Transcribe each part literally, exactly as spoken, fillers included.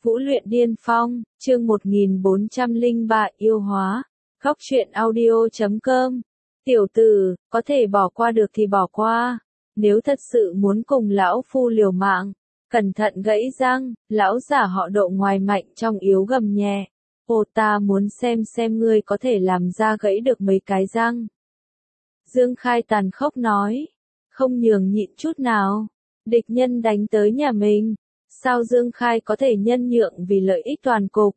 Vũ luyện điên phong, chương một nghìn bốn trăm lẻ ba yêu hóa. Góc truyện audio chấm com. Tiểu tử, có thể bỏ qua được thì bỏ qua. Nếu thật sự muốn cùng lão phu liều mạng, cẩn thận gãy răng. Lão giả họ Độ ngoài mạnh trong yếu gầm nhẹ. Ồ, ta muốn xem xem ngươi có thể làm ra gãy được mấy cái răng. Dương Khai tàn khốc nói. Không nhường nhịn chút nào. Địch nhân đánh tới nhà mình. Sao Dương Khai có thể nhân nhượng vì lợi ích toàn cục?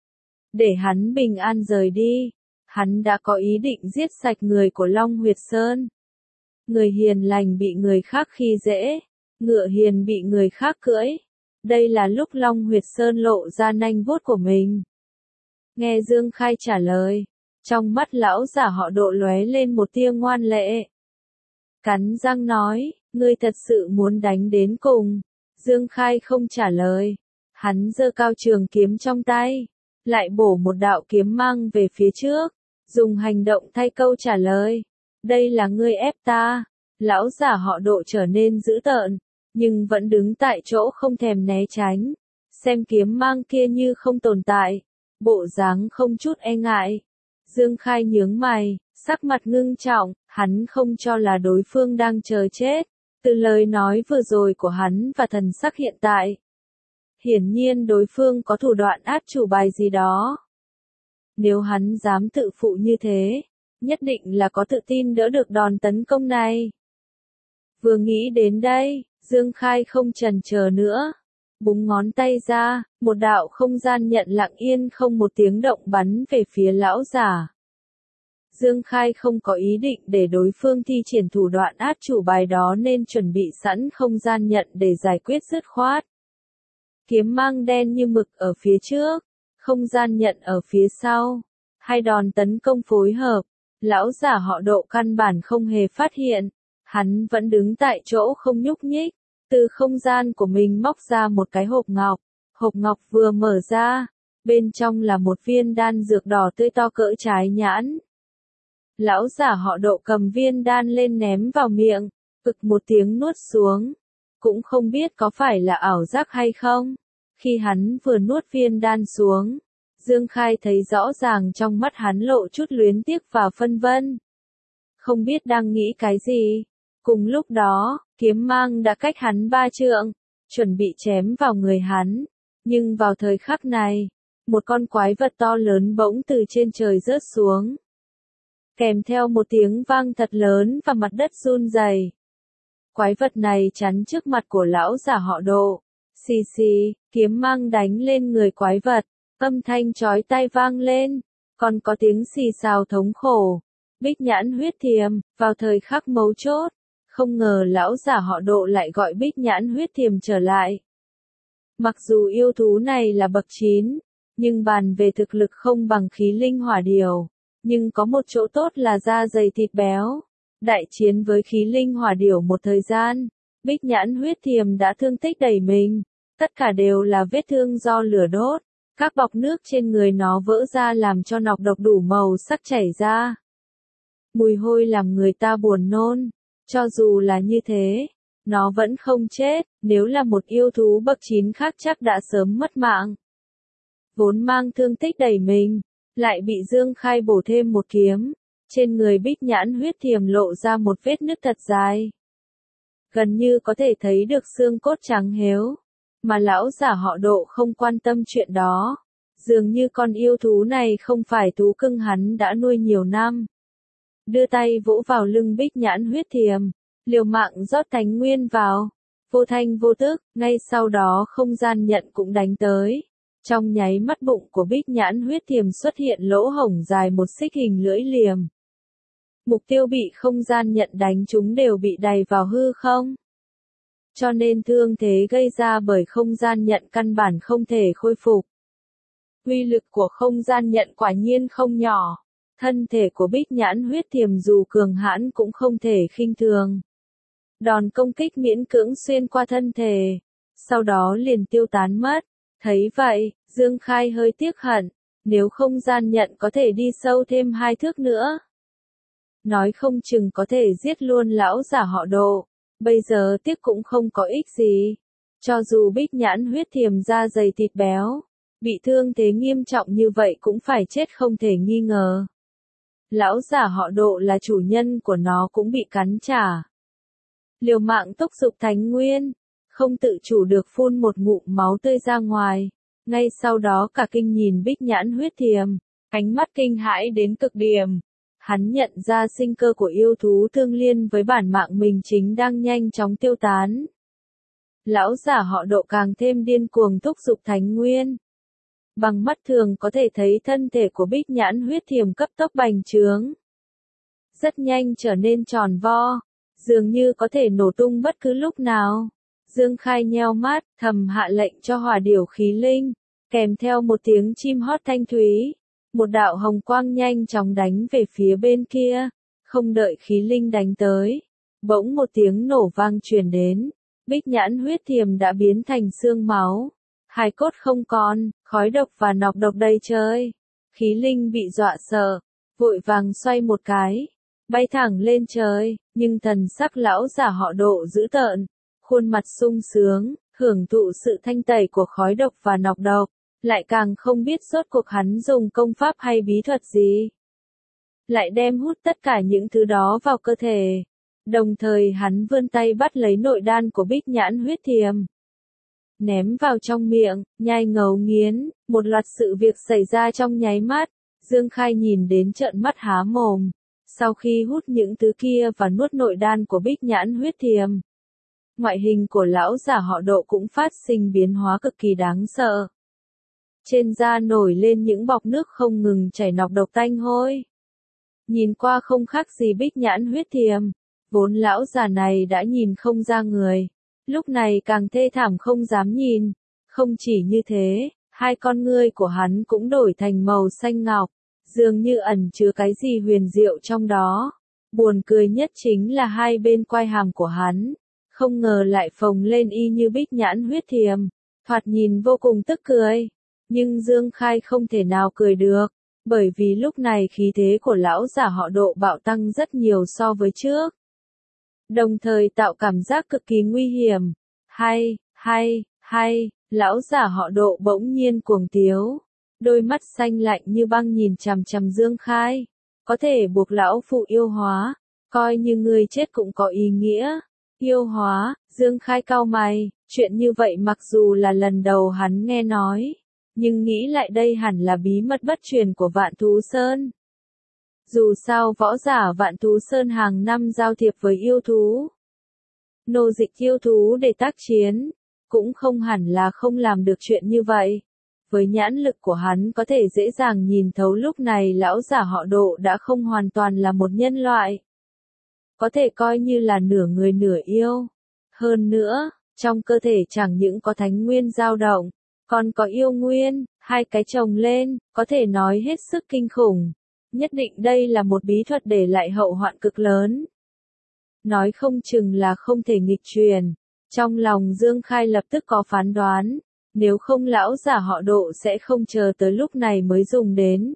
Để hắn bình an rời đi. Hắn đã có ý định giết sạch người của Long Huyệt Sơn. Người hiền lành bị người khác khi dễ. Ngựa hiền bị người khác cưỡi. Đây là lúc Long Huyệt Sơn lộ ra nanh vuốt của mình. Nghe Dương Khai trả lời. Trong mắt lão giả họ Độ lóe lên một tia ngoan lệ. Cắn răng nói, ngươi thật sự muốn đánh đến cùng. Dương Khai không trả lời. Hắn giơ cao trường kiếm trong tay. Lại bổ một đạo kiếm mang về phía trước. Dùng hành động thay câu trả lời. Đây là ngươi ép ta. Lão giả họ Độ trở nên dữ tợn. Nhưng vẫn đứng tại chỗ không thèm né tránh. Xem kiếm mang kia như không tồn tại. Bộ dáng không chút e ngại. Dương Khai nhướng mày. Sắc mặt ngưng trọng. Hắn không cho là đối phương đang chờ chết. Từ lời nói vừa rồi của hắn và thần sắc hiện tại. Hiển nhiên đối phương có thủ đoạn át chủ bài gì đó. Nếu hắn dám tự phụ như thế, nhất định là có tự tin đỡ được đòn tấn công này. Vừa nghĩ đến đây, Dương Khai không chần chờ nữa. Búng ngón tay ra, một đạo không gian nhận lặng yên không một tiếng động bắn về phía lão giả. Dương Khai không có ý định để đối phương thi triển thủ đoạn át chủ bài đó nên chuẩn bị sẵn không gian nhận để giải quyết dứt khoát. Kiếm mang đen như mực ở phía trước, không gian nhận ở phía sau. Hai đòn tấn công phối hợp, lão giả họ Độ căn bản không hề phát hiện. Hắn vẫn đứng tại chỗ không nhúc nhích, từ không gian của mình móc ra một cái hộp ngọc. Hộp ngọc vừa mở ra, bên trong là một viên đan dược đỏ tươi to cỡ trái nhãn. Lão giả họ Độ cầm viên đan lên ném vào miệng, ực một tiếng nuốt xuống. Cũng không biết có phải là ảo giác hay không. Khi hắn vừa nuốt viên đan xuống, Dương Khai thấy rõ ràng trong mắt hắn lộ chút luyến tiếc và phân vân. Không biết đang nghĩ cái gì. Cùng lúc đó, kiếm mang đã cách hắn ba trượng, chuẩn bị chém vào người hắn. Nhưng vào thời khắc này, một con quái vật to lớn bỗng từ trên trời rớt xuống. Kèm theo một tiếng vang thật lớn và mặt đất run rẩy. Quái vật này chắn trước mặt của lão giả họ Độ. Xì xì, kiếm mang đánh lên người quái vật. Âm thanh chói tai vang lên. Còn có tiếng xì xào thống khổ. Bích nhãn huyết thiềm, vào thời khắc mấu chốt. Không ngờ lão giả họ Độ lại gọi bích nhãn huyết thiềm trở lại. Mặc dù yêu thú này là bậc chín, nhưng bàn về thực lực không bằng khí linh hỏa điều. Nhưng có một chỗ tốt là da dày thịt béo. Đại chiến với khí linh hỏa điểu một thời gian, bích nhãn huyết thiềm đã thương tích đầy mình. Tất cả đều là vết thương do lửa đốt. Các bọc nước trên người nó vỡ ra làm cho nọc độc đủ màu sắc chảy ra. Mùi hôi làm người ta buồn nôn. Cho dù là như thế, nó vẫn không chết. Nếu là một yêu thú bậc chín khác chắc đã sớm mất mạng. Vốn mang thương tích đầy mình, lại bị Dương Khai bổ thêm một kiếm. Trên người bích nhãn huyết thiềm lộ ra một vết nứt thật dài. Gần như có thể thấy được xương cốt trắng héo. Mà lão giả họ Độ không quan tâm chuyện đó. Dường như con yêu thú này không phải thú cưng hắn đã nuôi nhiều năm. Đưa tay vỗ vào lưng bích nhãn huyết thiềm. Liều mạng rót thánh nguyên vào. Vô thanh vô tức, ngay sau đó không gian nhận cũng đánh tới. Trong nháy mắt bụng của bích nhãn huyết thiềm xuất hiện lỗ hổng dài một xích hình lưỡi liềm. Mục tiêu bị không gian nhận đánh chúng đều bị đày vào hư không. Cho nên thương thế gây ra bởi không gian nhận căn bản không thể khôi phục. Uy lực của không gian nhận quả nhiên không nhỏ. Thân thể của bích nhãn huyết thiềm dù cường hãn cũng không thể khinh thường. Đòn công kích miễn cưỡng xuyên qua thân thể. Sau đó liền tiêu tán mất. Thấy vậy, Dương Khai hơi tiếc hận. Nếu không gian nhận có thể đi sâu thêm hai thước nữa. Nói không chừng có thể giết luôn lão giả họ Độ. Bây giờ tiếc cũng không có ích gì. Cho dù Bích Nhãn huyết thiềm da dày thịt béo, bị thương thế nghiêm trọng như vậy cũng phải chết không thể nghi ngờ. Lão giả họ Độ là chủ nhân của nó cũng bị cắn trả. Liều mạng thúc giục Thánh Nguyên, không tự chủ được phun một ngụm máu tươi ra ngoài. Ngay sau đó cả kinh nhìn Bích Nhãn huyết thiềm, ánh mắt kinh hãi đến cực điểm. Hắn nhận ra sinh cơ của yêu thú thương liên với bản mạng mình chính đang nhanh chóng tiêu tán. Lão giả họ Độ càng thêm điên cuồng thúc giục Thánh Nguyên. Bằng mắt thường có thể thấy thân thể của Bích Nhãn huyết thiềm cấp tốc bành trướng. Rất nhanh trở nên tròn vo, dường như có thể nổ tung bất cứ lúc nào. Dương Khai nheo mắt, thầm hạ lệnh cho hỏa điểu khí linh, kèm theo một tiếng chim hót thanh thúy. Một đạo hồng quang nhanh chóng đánh về phía bên kia, không đợi khí linh đánh tới. Bỗng một tiếng nổ vang truyền đến, Bích Nhãn huyết thiềm đã biến thành xương máu. Hài cốt không còn, khói độc và nọc độc đầy trời. Khí linh bị dọa sợ, vội vàng xoay một cái, bay thẳng lên trời, nhưng thần sắc lão giả họ Độ dữ tợn, khuôn mặt sung sướng, hưởng thụ sự thanh tẩy của khói độc và nọc độc, lại càng không biết rốt cuộc hắn dùng công pháp hay bí thuật gì. Lại đem hút tất cả những thứ đó vào cơ thể. Đồng thời hắn vươn tay bắt lấy nội đan của Bích Nhãn huyết thiềm. Ném vào trong miệng, nhai ngấu nghiến, một loạt sự việc xảy ra trong nháy mắt. Dương Khai nhìn đến trợn mắt há mồm. Sau khi hút những thứ kia và nuốt nội đan của Bích Nhãn huyết thiềm, ngoại hình của lão giả họ Độ cũng phát sinh biến hóa cực kỳ đáng sợ. Trên da nổi lên những bọt nước không ngừng chảy nọc độc tanh hôi. Nhìn qua không khác gì Bích Nhãn huyết thiềm, vốn lão già này đã nhìn không ra người. Lúc này càng thê thảm không dám nhìn. Không chỉ như thế, hai con ngươi của hắn cũng đổi thành màu xanh ngọc, dường như ẩn chứa cái gì huyền diệu trong đó. Buồn cười nhất chính là hai bên quai hàm của hắn, không ngờ lại phồng lên y như Bích Nhãn huyết thiềm, thoạt nhìn vô cùng tức cười. Nhưng Dương Khai không thể nào cười được, bởi vì lúc này khí thế của lão giả họ Độ bạo tăng rất nhiều so với trước. Đồng thời tạo cảm giác cực kỳ nguy hiểm. Hay, hay, hay, lão giả họ Độ bỗng nhiên cuồng tiếu. Đôi mắt xanh lạnh như băng nhìn chằm chằm Dương Khai. Có thể buộc lão phụ yêu hóa, coi như người chết cũng có ý nghĩa. Yêu hóa, Dương Khai cau mày, chuyện như vậy mặc dù là lần đầu hắn nghe nói, nhưng nghĩ lại đây hẳn là bí mật bất truyền của Vạn Thú Sơn. Dù sao võ giả Vạn Thú Sơn hàng năm giao thiệp với yêu thú, nô dịch yêu thú để tác chiến, cũng không hẳn là không làm được chuyện như vậy. Với nhãn lực của hắn có thể dễ dàng nhìn thấu lúc này lão giả họ Độ đã không hoàn toàn là một nhân loại. Có thể coi như là nửa người nửa yêu. Hơn nữa, trong cơ thể chẳng những có thánh nguyên dao động, còn có yêu nguyên, hai cái chồng lên, có thể nói hết sức kinh khủng. Nhất định đây là một bí thuật để lại hậu hoạn cực lớn. Nói không chừng là không thể nghịch truyền. Trong lòng Dương Khai lập tức có phán đoán, nếu không lão giả họ Độ sẽ không chờ tới lúc này mới dùng đến.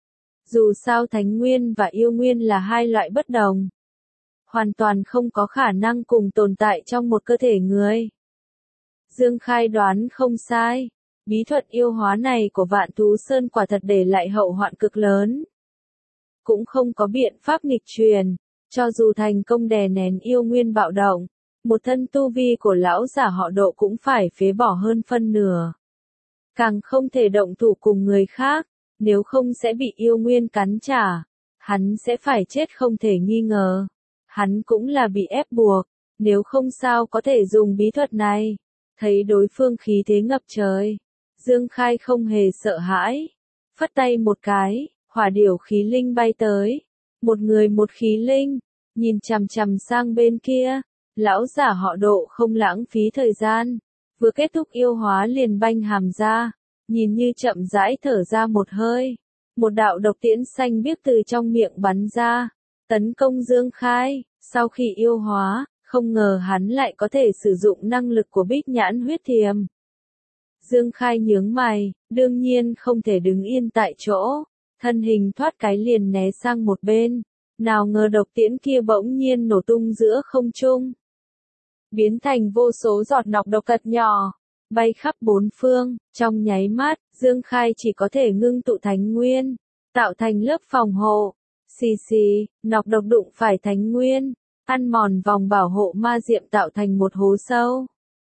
Dù sao thánh nguyên và yêu nguyên là hai loại bất đồng, hoàn toàn không có khả năng cùng tồn tại trong một cơ thể người. Dương Khai đoán không sai, bí thuật yêu hóa này của Vạn Thú Sơn quả thật để lại hậu hoạn cực lớn. Cũng không có biện pháp nghịch truyền, cho dù thành công đè nén yêu nguyên bạo động, một thân tu vi của lão giả họ Độ cũng phải phế bỏ hơn phân nửa. Càng không thể động thủ cùng người khác, nếu không sẽ bị yêu nguyên cắn trả, hắn sẽ phải chết không thể nghi ngờ. Hắn cũng là bị ép buộc, nếu không sao có thể dùng bí thuật này. Thấy đối phương khí thế ngập trời, Dương Khai không hề sợ hãi, phất tay một cái, hỏa điểu khí linh bay tới. Một người một khí linh, nhìn chằm chằm sang bên kia, lão giả họ Độ không lãng phí thời gian, vừa kết thúc yêu hóa liền banh hàm ra, nhìn như chậm rãi thở ra một hơi. Một đạo độc tiễn xanh biếc từ trong miệng bắn ra, tấn công Dương Khai. Sau khi yêu hóa, không ngờ hắn lại có thể sử dụng năng lực của Bích Nhãn huyết thiềm. Dương Khai nhướng mày, đương nhiên không thể đứng yên tại chỗ, thân hình thoát cái liền né sang một bên, nào ngờ độc tiễn kia bỗng nhiên nổ tung giữa không trung. biến thành vô số giọt nọc độc thật nhỏ, bay khắp bốn phương, trong nháy mắt, Dương Khai chỉ có thể ngưng tụ thánh nguyên, tạo thành lớp phòng hộ. Xì xì, nọc độc đụng phải thánh nguyên, ăn mòn vòng bảo hộ ma diệm tạo thành một hố sâu.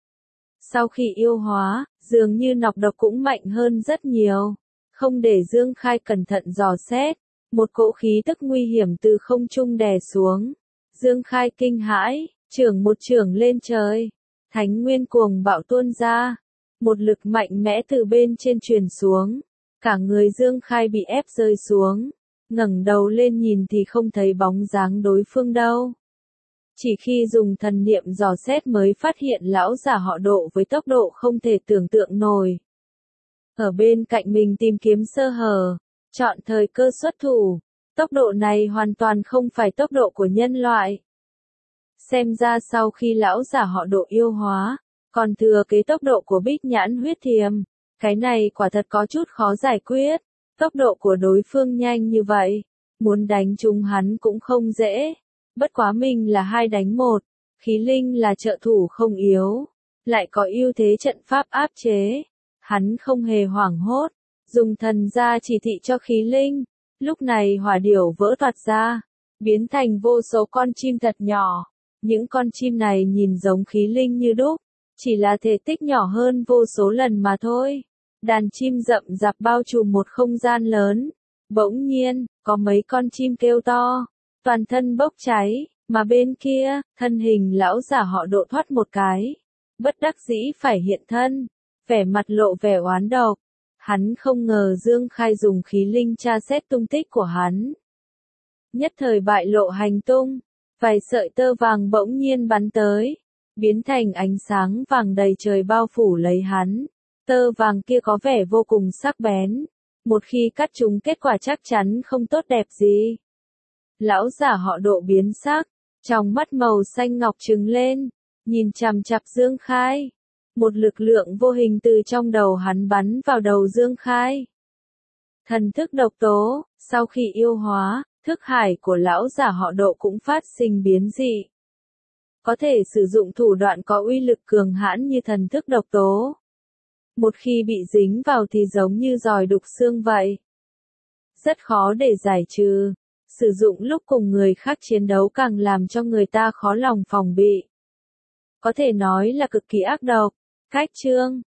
Sau khi yêu hóa, dường như nọc độc cũng mạnh hơn rất nhiều. Không để Dương Khai cẩn thận dò xét, một cỗ khí tức nguy hiểm từ không trung đè xuống. Dương Khai kinh hãi, chưởng một chưởng lên trời, thánh nguyên cuồng bạo tuôn ra, một lực mạnh mẽ từ bên trên truyền xuống, cả người Dương Khai bị ép rơi xuống, ngẩng đầu lên nhìn thì không thấy bóng dáng đối phương đâu. Chỉ khi dùng thần niệm dò xét mới phát hiện lão giả họ Độ với tốc độ không thể tưởng tượng nổi. Ở bên cạnh mình tìm kiếm sơ hở, chọn thời cơ xuất thủ, tốc độ này hoàn toàn không phải tốc độ của nhân loại. Xem ra sau khi lão giả họ Độ yêu hóa, còn thừa kế tốc độ của Bích Nhãn huyết thiềm, cái này quả thật có chút khó giải quyết, tốc độ của đối phương nhanh như vậy, muốn đánh trúng hắn cũng không dễ. Bất quá mình là hai đánh một, khí linh là trợ thủ không yếu, lại có ưu thế trận pháp áp chế. Hắn không hề hoảng hốt, dùng thần gia chỉ thị cho khí linh. Lúc này hỏa điểu vỡ toạc ra, biến thành vô số con chim thật nhỏ. Những con chim này nhìn giống khí linh như đúc, chỉ là thể tích nhỏ hơn vô số lần mà thôi. Đàn chim rậm rạp bao trùm một không gian lớn. Bỗng nhiên, có mấy con chim kêu to, toàn thân bốc cháy, mà bên kia, thân hình lão giả họ Độ thoát một cái. Bất đắc dĩ phải hiện thân, vẻ mặt lộ vẻ oán độc. Hắn không ngờ Dương Khai dùng khí linh tra xét tung tích của hắn. Nhất thời bại lộ hành tung, vài sợi tơ vàng bỗng nhiên bắn tới, biến thành ánh sáng vàng đầy trời bao phủ lấy hắn. Tơ vàng kia có vẻ vô cùng sắc bén, một khi cắt chúng kết quả chắc chắn không tốt đẹp gì. Lão giả họ Độ biến sắc, trong mắt màu xanh ngọc trừng lên, nhìn chằm chằm Dương Khai. Một lực lượng vô hình từ trong đầu hắn bắn vào đầu Dương Khai. Thần thức độc tố, sau khi yêu hóa, thức hải của lão giả họ Độ cũng phát sinh biến dị. Có thể sử dụng thủ đoạn có uy lực cường hãn như thần thức độc tố. Một khi bị dính vào thì giống như giòi đục xương vậy. Rất khó để giải trừ. Sử dụng lúc cùng người khác chiến đấu càng làm cho người ta khó lòng phòng bị. Có thể nói là cực kỳ ác độc. Cách chương